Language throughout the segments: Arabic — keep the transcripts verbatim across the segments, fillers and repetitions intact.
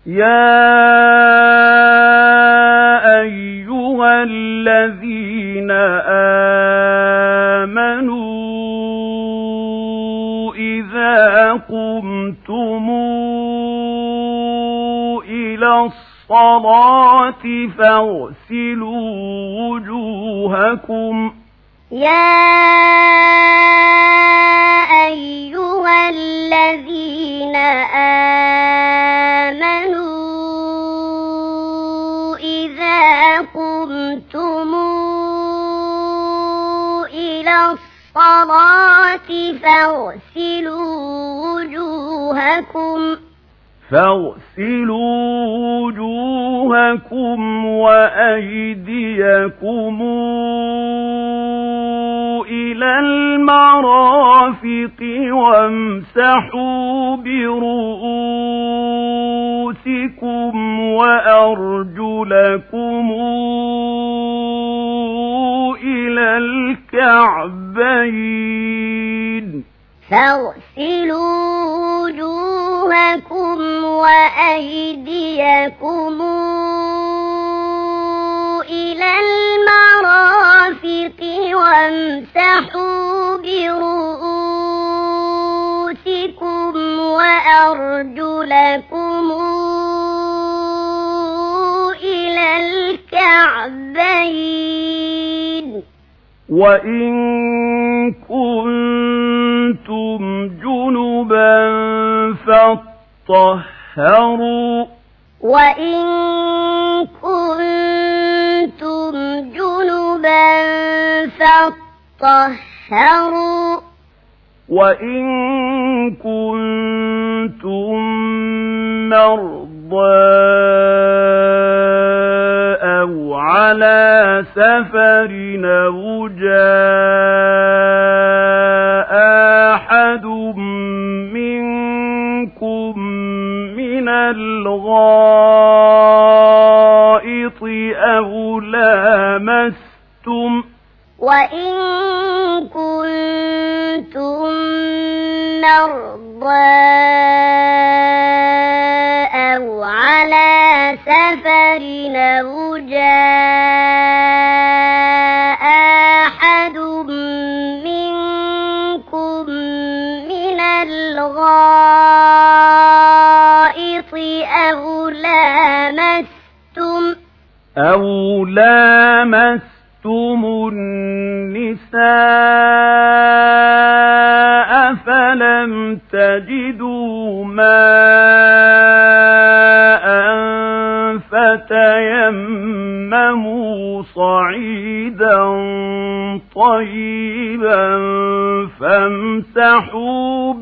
يَا أَيُّهَا الَّذِينَ آمَنُوا إِذَا قُمْتُمْ إِلَى الصَّلَاةِ فَاغْسِلُوا وُجُوهَكُمْ يَا أَيُّهَا الَّذِينَ آمَنُوا إِذَا قُمْتُمْ إِلَى الصَّلَاةِ فَاغْسِلُوا وُجُوهَكُمْ فاغسلوا وجوهكم وأيديكم إلى المرافق وامسحوا برؤوسكم وأرجلكم إلى الكعبين فاغسلوا وجوهكم وأيديكم إلى المرافق وامسحوا برؤوسكم وأرجلكم إلى الكعبين وإن كنتم جنبا فاطهروا وإن كنتم جنبا فاطهروا وإن كنتم مرضى أو على سفر أو جاء أحد منكم من الغائط أو لامستم وإن كنتم مرضى أو على سفر أو جاء أحد منكم من الغائط أو لامستم أو لامستم النساء فلم تجدوا ماء فتيمموا صعيدا طيبا فامسحوا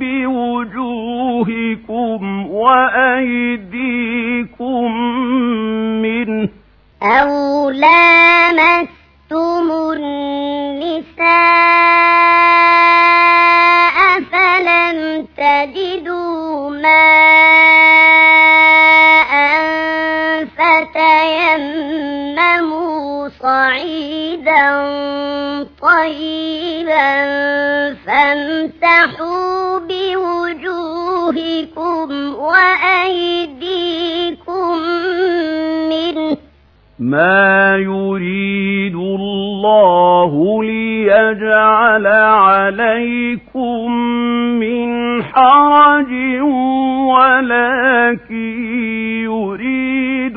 بوجوهكم وأيديكم منه أو لامستم النساء فلم تجدوا ماء فتيمموا صعيدا طيبا فامسحوا بوجوهكم وأيديكم منه ما يريد الله ليجعل عليكم من حرج ولكن يريد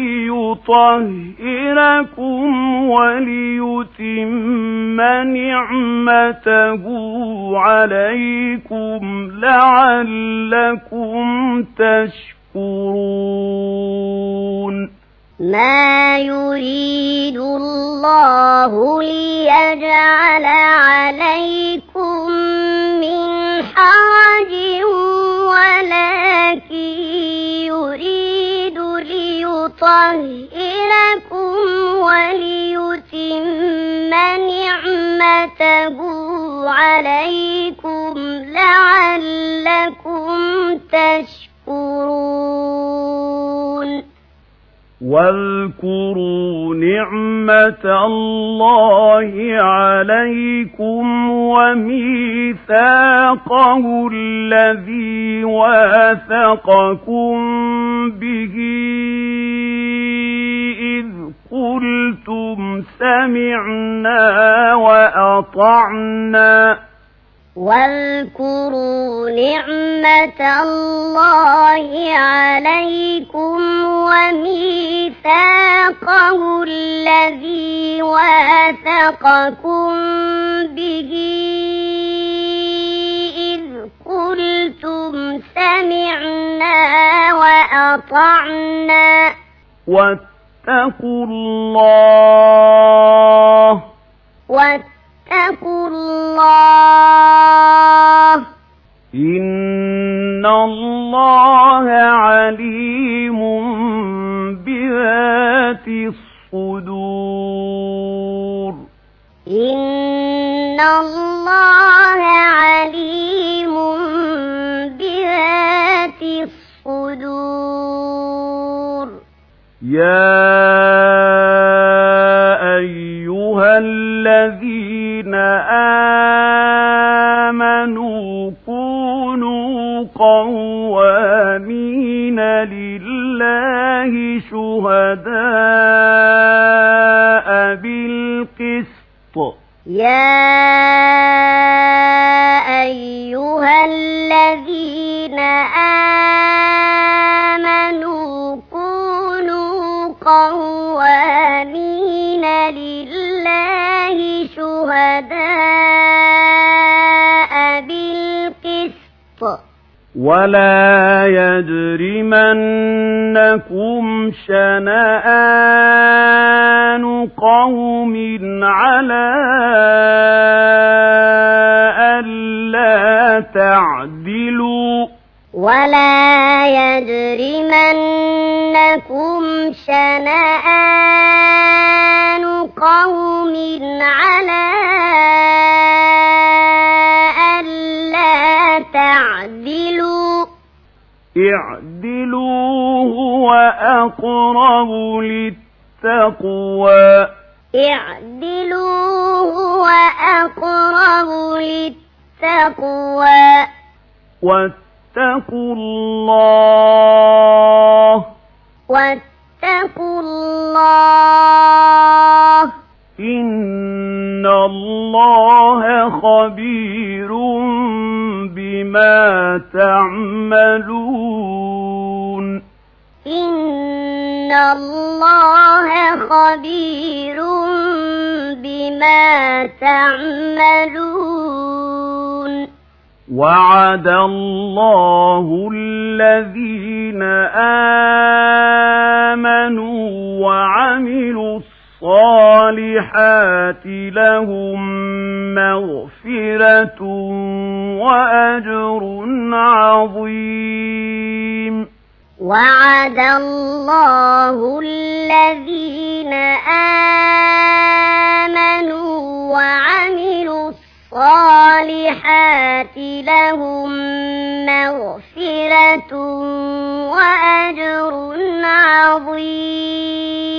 ليطهركم وليتم نعمته عليكم لعلكم تشكرون ما يريد الله ليجعل عليكم من حرج ولكن يريد ليطهركم وليتم نعمته عليكم لعلكم تشكرون واذكروا نعمة الله عليكم وميثاقه الذي واثقكم به سمعنا وأطعنا واذكروا نعمة الله عليكم وميثاقه الذي واثقكم به إذ قلتم سمعنا وأطعنا واتقوا الله واتقوا الله إن الله عليم بذات الصدور إن الله عليم بذات الصدور يا أيها الذين آمنوا كونوا قوامين لله شهداء بالقسط يا أيها الذين آمنوا كونوا قوامين لله شهداء بالقسط ولا يجرمنكم شنآن قوم على ألا تعدلوا ولا يجرمنكم شنآن قوم على ألا تعدلوا اعدلوا هو أقرب للتقوى اعدلوا هو أقرب للتقوى واتقوا الله واتقوا الله إن الله خبير بما تعملون إن الله خبير بما تعملون وعد الله الذين آمنوا وعملوا الصالحات لهم مغفرة وأجر عظيم وعد الله الذين آمنوا وعملوا الصالحات لهم مغفرة وأجر عظيم